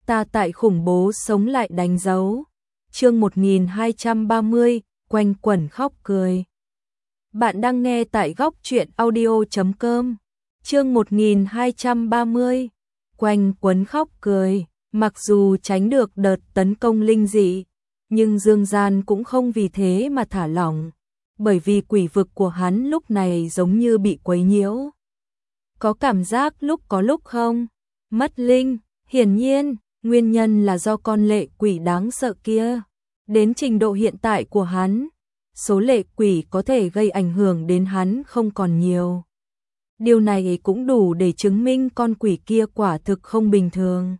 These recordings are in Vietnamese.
ta tại khủng bố sống lại đánh dấu. Chương 1230, quanh quẩn khóc cười. Bạn đang nghe tại góc truyện audio.com. Chương 1230, quanh quẩn khóc cười. Mặc dù tránh được đợt tấn công linh dị, nhưng Dương Gian cũng không vì thế mà thả lỏng, bởi vì quỷ vực của hắn lúc này giống như bị quấy nhiễu. Có cảm giác lúc có lúc không mất linh, hiển nhiên, nguyên nhân là do con lệ quỷ đáng sợ kia. Đến trình độ hiện tại của hắn, số lệ quỷ có thể gây ảnh hưởng đến hắn không còn nhiều. Điều này cũng đủ để chứng minh con quỷ kia quả thực không bình thường.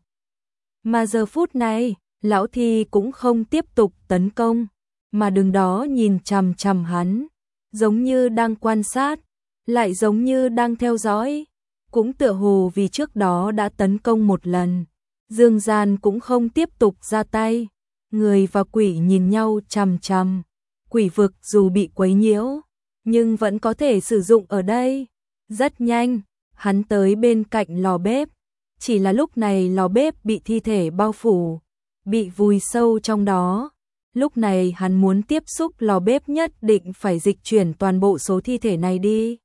Mà giờ phút này, lão thi cũng không tiếp tục tấn công, mà đứng đó nhìn chằm chằm hắn, giống như đang quan sát, lại giống như đang theo dõi. Cũng tựa hồ vì trước đó đã tấn công một lần, Dương Gian cũng không tiếp tục ra tay. Người và quỷ nhìn nhau chằm chằm. Quỷ vực dù bị quấy nhiễu, nhưng vẫn có thể sử dụng ở đây. Rất nhanh, hắn tới bên cạnh lò bếp. Chỉ là lúc này lò bếp bị thi thể bao phủ, bị vùi sâu trong đó. Lúc này hắn muốn tiếp xúc lò bếp nhất định phải dịch chuyển toàn bộ số thi thể này đi.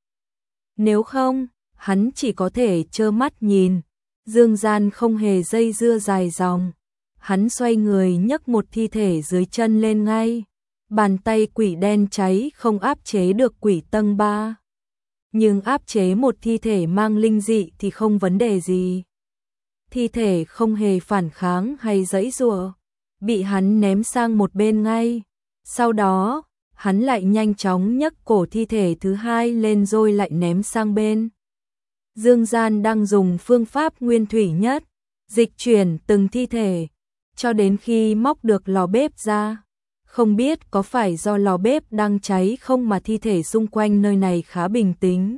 Nếu không, hắn chỉ có thể trơ mắt nhìn. Dương Gian không hề dây dưa dài dòng. Hắn xoay người nhấc một thi thể dưới chân lên ngay. Bàn tay quỷ đen cháy không áp chế được quỷ tầng 3. Nhưng áp chế một thi thể mang linh dị thì không vấn đề gì. Thi thể không hề phản kháng hay giãy giụa, bị hắn ném sang một bên ngay. Sau đó, hắn lại nhanh chóng nhấc cổ thi thể thứ hai lên rồi lại ném sang bên. Dương Gian đang dùng phương pháp nguyên thủy nhất, dịch chuyển từng thi thể, cho đến khi móc được lò bếp ra. Không biết có phải do lò bếp đang cháy không mà thi thể xung quanh nơi này khá bình tĩnh.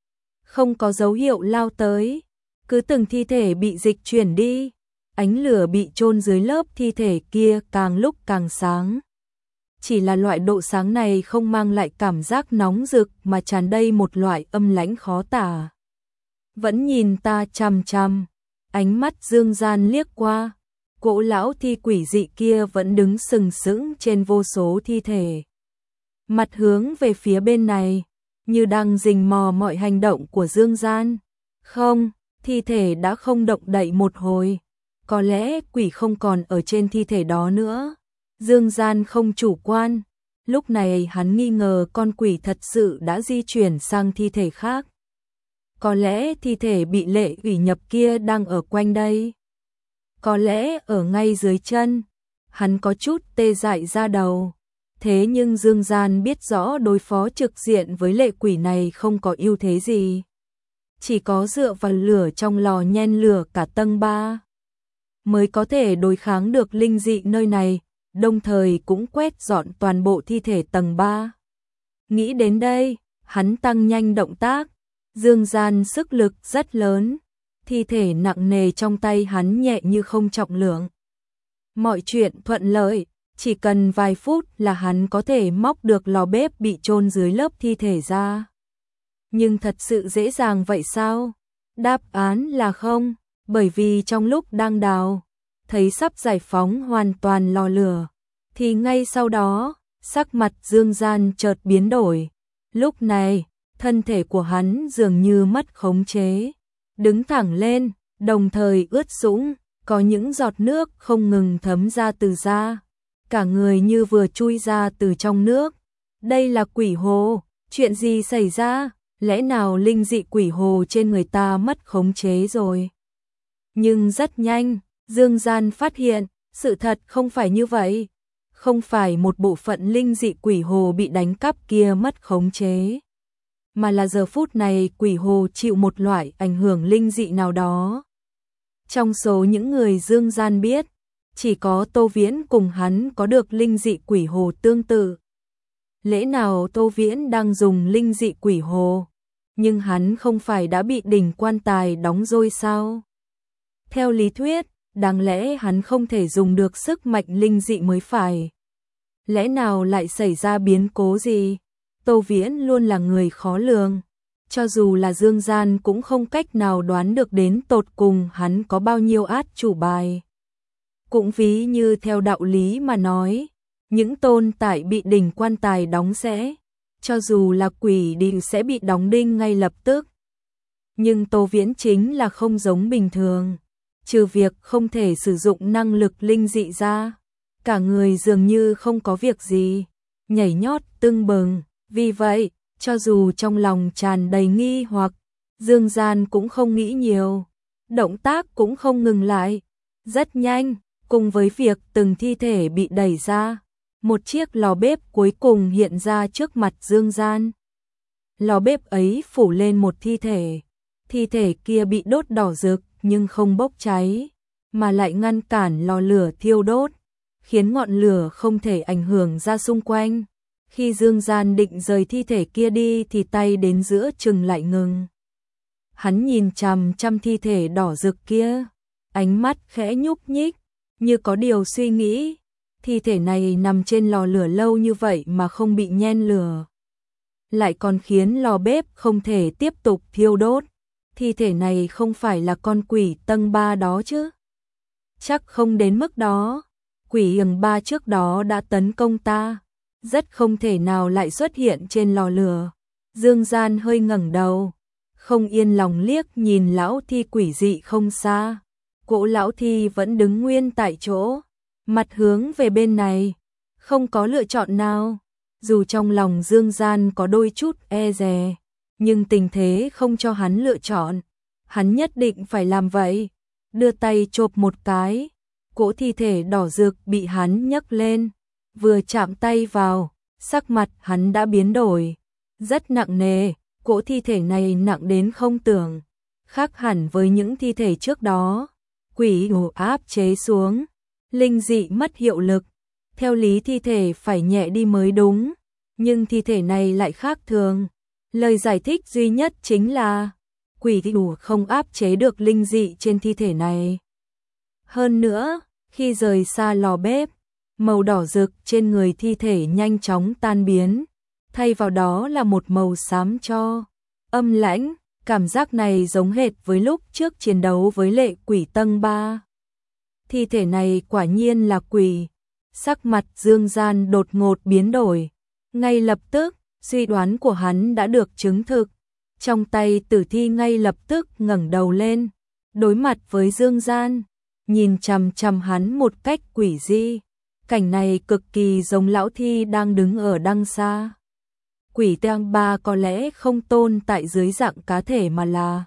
Không có dấu hiệu lao tới, cứ từng thi thể bị dịch chuyển đi. Ánh lửa bị chôn dưới lớp thi thể kia càng lúc càng sáng. Chỉ là loại độ sáng này không mang lại cảm giác nóng rực mà tràn đầy một loại âm lãnh khó tả. Vẫn nhìn ta chằm chằm, ánh mắt Dương Gian liếc qua, cỗ lão thi quỷ dị kia vẫn đứng sừng sững trên vô số thi thể. Mặt hướng về phía bên này, như đang rình mò mọi hành động của Dương Gian. Không, thi thể đã không động đậy một hồi, có lẽ quỷ không còn ở trên thi thể đó nữa. Dương Gian không chủ quan, lúc này hắn nghi ngờ con quỷ thật sự đã di chuyển sang thi thể khác. Có lẽ thi thể bị lệ quỷ nhập kia đang ở quanh đây. Có lẽ ở ngay dưới chân. Hắn có chút tê dại da đầu. Thế nhưng Dương Gian biết rõ đối phó trực diện với lệ quỷ này không có ưu thế gì. Chỉ có dựa vào lửa trong lò nhen lửa cả tầng 3 mới có thể đối kháng được linh dị nơi này, đồng thời cũng quét dọn toàn bộ thi thể tầng 3. Nghĩ đến đây, hắn tăng nhanh động tác. Dương Gian sức lực rất lớn, thi thể nặng nề trong tay hắn nhẹ như không trọng lượng. Mọi chuyện thuận lợi, chỉ cần vài phút là hắn có thể móc được lò bếp bị chôn dưới lớp thi thể ra. Nhưng thật sự dễ dàng vậy sao? Đáp án là không, bởi vì trong lúc đang đào, thấy sắp giải phóng hoàn toàn lò lửa, thì ngay sau đó, sắc mặt Dương Gian chợt biến đổi. Lúc này, thân thể của hắn dường như mất khống chế, đứng thẳng lên, đồng thời ướt sũng, có những giọt nước không ngừng thấm ra từ da, cả người như vừa chui ra từ trong nước. Đây là quỷ hồ, chuyện gì xảy ra? Lẽ nào linh dị quỷ hồ trên người ta mất khống chế rồi? Nhưng rất nhanh, Dương Gian phát hiện, sự thật không phải như vậy. Không phải một bộ phận linh dị quỷ hồ bị đánh cắp kia mất khống chế, mà là giờ phút này quỷ hồ chịu một loại ảnh hưởng linh dị nào đó. Trong số những người Dương Gian biết, chỉ có Tô Viễn cùng hắn có được linh dị quỷ hồ tương tự. Lẽ nào Tô Viễn đang dùng linh dị quỷ hồ, nhưng hắn không phải đã bị đỉnh quan tài đóng rồi sao? Theo lý thuyết, đáng lẽ hắn không thể dùng được sức mạnh linh dị mới phải. Lẽ nào lại xảy ra biến cố gì? Tô Viễn luôn là người khó lường, cho dù là Dương Gian cũng không cách nào đoán được đến tột cùng hắn có bao nhiêu át chủ bài. Cũng ví như theo đạo lý mà nói, những tồn tại bị đỉnh quan tài đóng sẽ, cho dù là quỷ đi sẽ bị đóng đinh ngay lập tức. Nhưng Tô Viễn chính là không giống bình thường, trừ việc không thể sử dụng năng lực linh dị ra, cả người dường như không có việc gì, nhảy nhót tưng bừng. Vì vậy, cho dù trong lòng tràn đầy nghi hoặc, Dương Gian cũng không nghĩ nhiều, động tác cũng không ngừng lại. Rất nhanh, cùng với việc từng thi thể bị đẩy ra, một chiếc lò bếp cuối cùng hiện ra trước mặt Dương Gian. Lò bếp ấy phủ lên một thi thể kia bị đốt đỏ rực nhưng không bốc cháy, mà lại ngăn cản lò lửa thiêu đốt, khiến ngọn lửa không thể ảnh hưởng ra xung quanh. Khi Dương Gian định rời thi thể kia đi thì tay đến giữa chừng lại ngừng. Hắn nhìn chằm chằm thi thể đỏ rực kia, ánh mắt khẽ nhúc nhích, như có điều suy nghĩ. Thi thể này nằm trên lò lửa lâu như vậy mà không bị nhen lửa, lại còn khiến lò bếp không thể tiếp tục thiêu đốt. Thi thể này không phải là con quỷ tầng 3 đó chứ? Chắc không đến mức đó. Quỷ tầng 3 trước đó đã tấn công ta, rất không thể nào lại xuất hiện trên lò lửa. Dương Gian hơi ngẩng đầu, không yên lòng liếc nhìn lão thi quỷ dị không xa. Cỗ lão thi vẫn đứng nguyên tại chỗ, mặt hướng về bên này, không có lựa chọn nào. Dù trong lòng Dương Gian có đôi chút e dè, nhưng tình thế không cho hắn lựa chọn, hắn nhất định phải làm vậy. Đưa tay chộp một cái, cỗ thi thể đỏ rực bị hắn nhấc lên, vừa chạm tay vào, sắc mặt hắn đã biến đổi, rất nặng nề. Cỗ thi thể này nặng đến không tưởng, khác hẳn với những thi thể trước đó. Quỷ áp chế xuống, linh dị mất hiệu lực. Theo lý thi thể phải nhẹ đi mới đúng, nhưng thi thể này lại khác thường. Lời giải thích duy nhất chính là quỷ không áp chế được linh dị trên thi thể này. Hơn nữa, khi rời xa lò bếp, màu đỏ rực trên người thi thể nhanh chóng tan biến, thay vào đó là một màu xám tro, âm lãnh. Cảm giác này giống hệt với lúc trước chiến đấu với lệ quỷ tầng 3. Thi thể này quả nhiên là quỷ. Sắc mặt Dương Gian đột ngột biến đổi. Ngay lập tức, suy đoán của hắn đã được chứng thực. Trong tay tử thi ngay lập tức ngẩng đầu lên, đối mặt với Dương Gian, nhìn chằm chằm hắn một cách quỷ dị. Cảnh này cực kỳ giống lão thi đang đứng ở đằng xa. Quỷ tầng 3 có lẽ không tồn tại dưới dạng cá thể mà là.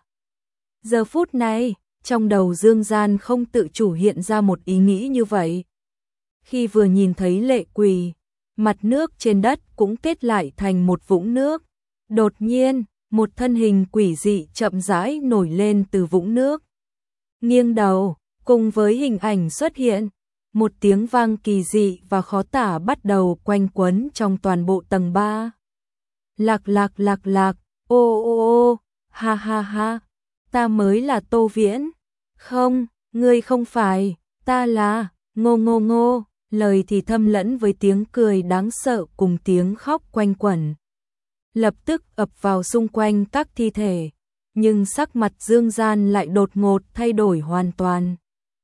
Giờ phút này, trong đầu Dương Gian không tự chủ hiện ra một ý nghĩ như vậy. Khi vừa nhìn thấy lệ quỷ, mặt nước trên đất cũng kết lại thành một vũng nước. Đột nhiên, một thân hình quỷ dị chậm rãi nổi lên từ vũng nước. Nghiêng đầu, cùng với hình ảnh xuất hiện, một tiếng vang kỳ dị và khó tả bắt đầu quanh quẩn trong toàn bộ tầng 3. Lạc lạc lạc lạc, ô ô ô, ha ha ha, ta mới là Tô Viễn. Không, ngươi không phải, ta là, ngô ngô ngô. Lời thì thâm lẫn với tiếng cười đáng sợ cùng tiếng khóc quanh quẩn, lập tức ập vào xung quanh các thi thể, nhưng sắc mặt Dương Gian lại đột ngột thay đổi hoàn toàn.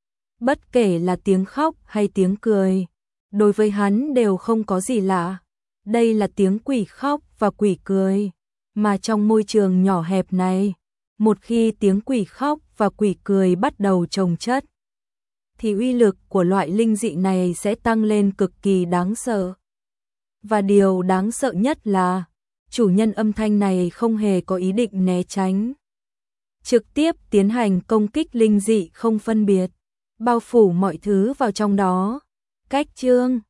Bất kể là tiếng khóc hay tiếng cười, đối với hắn đều không có gì lạ. Đây là tiếng quỷ khóc và quỷ cười, mà trong môi trường nhỏ hẹp này, một khi tiếng quỷ khóc và quỷ cười bắt đầu chồng chất, thì uy lực của loại linh dị này sẽ tăng lên cực kỳ đáng sợ. Và điều đáng sợ nhất là, chủ nhân âm thanh này không hề có ý định né tránh. Trực tiếp tiến hành công kích linh dị không phân biệt, bao phủ mọi thứ vào trong đó. Cách chương